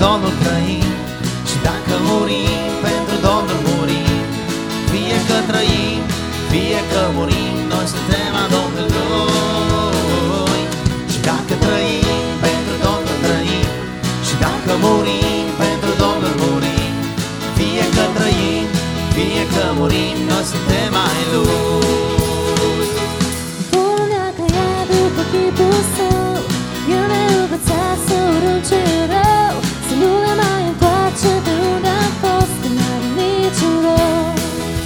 Domnul trăim. Și dacă murim, pentru Domnul murim. Fie că trăim, fie că murim, noi suntem a Domnului. Și dacă trăim, pentru Domnul trăim. Și dacă murim, pentru Domnul murim. Fie că trăim, fie că murim, noi suntem ai Lui. Bunul ne-a creat după chipul Său, El ne-a învățat să urâm ce e rău, să nu ne mai întoarce pe unde am fost, că n-are niciun rost.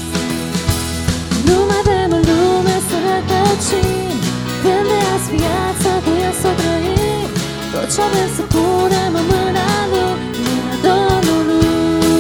Nu mai vrem în lume să rătăcim, vrem de azi viața cu El să trăim. Tot ce avem să punem în mâna Lui, mâna Domnului.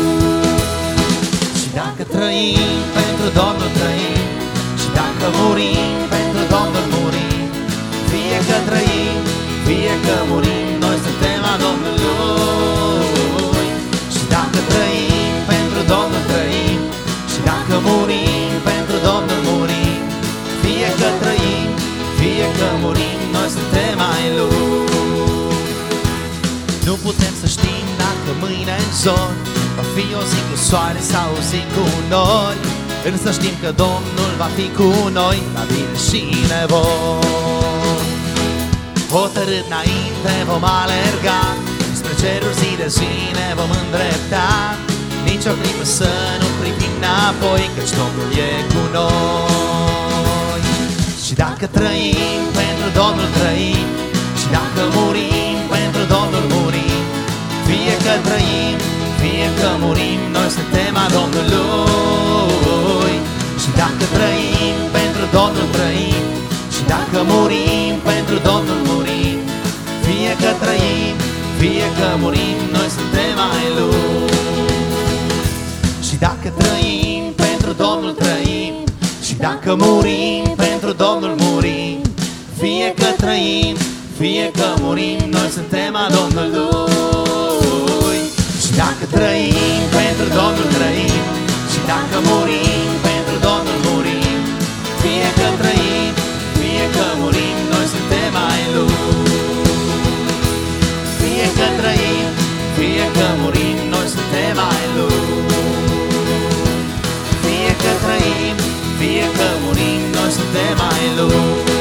Și dacă trăim, pentru Domnul trăim. Și dacă murim, pentru Domnul murim. Fie că trăim, fie că murim, noi suntem a Domnului. Și dacă trăim, pentru Domnul trăim. Și dacă murim, pentru Domnul murim. Fie că trăim, fie că murim, noi suntem ai Lui. Nu putem să știm dacă mâine în zor va fi o zi cu soare sau o zi cu nori, însă știm că Domnul va fi cu noi la bine și nevoi. Hotărât înainte vom alerga, spre ceruri zi de zi ne vom îndrepta. Nici o clipă să nu privim înapoi, căci Domnul e cu noi. Și dacă trăim, pentru Domnul trăim. Și dacă murim, pentru Domnul murim. Fie că trăim, fie că murim, noi suntem a Domnului. Și dacă trăim, pentru Domnul trăim. Și dacă murim, pentru Domnul murim. Fie că trăim, fie că murim, noi suntem ai Lui. Și dacă trăim, pentru Domnul trăim. Și dacă murim, pentru Domnul murim. Fie că trăim, fie că murim, noi suntem a Domnului. Și dacă trăim, pentru Domnul trăim. Și dacă murim, pentru Domnul murim. Fie că trăim, fie că murim, noi suntem ai Lui. Fie că trăim, fie că murim, noi suntem ai Lui. Fie că trăim, fie că murim, noi suntem ai Lui.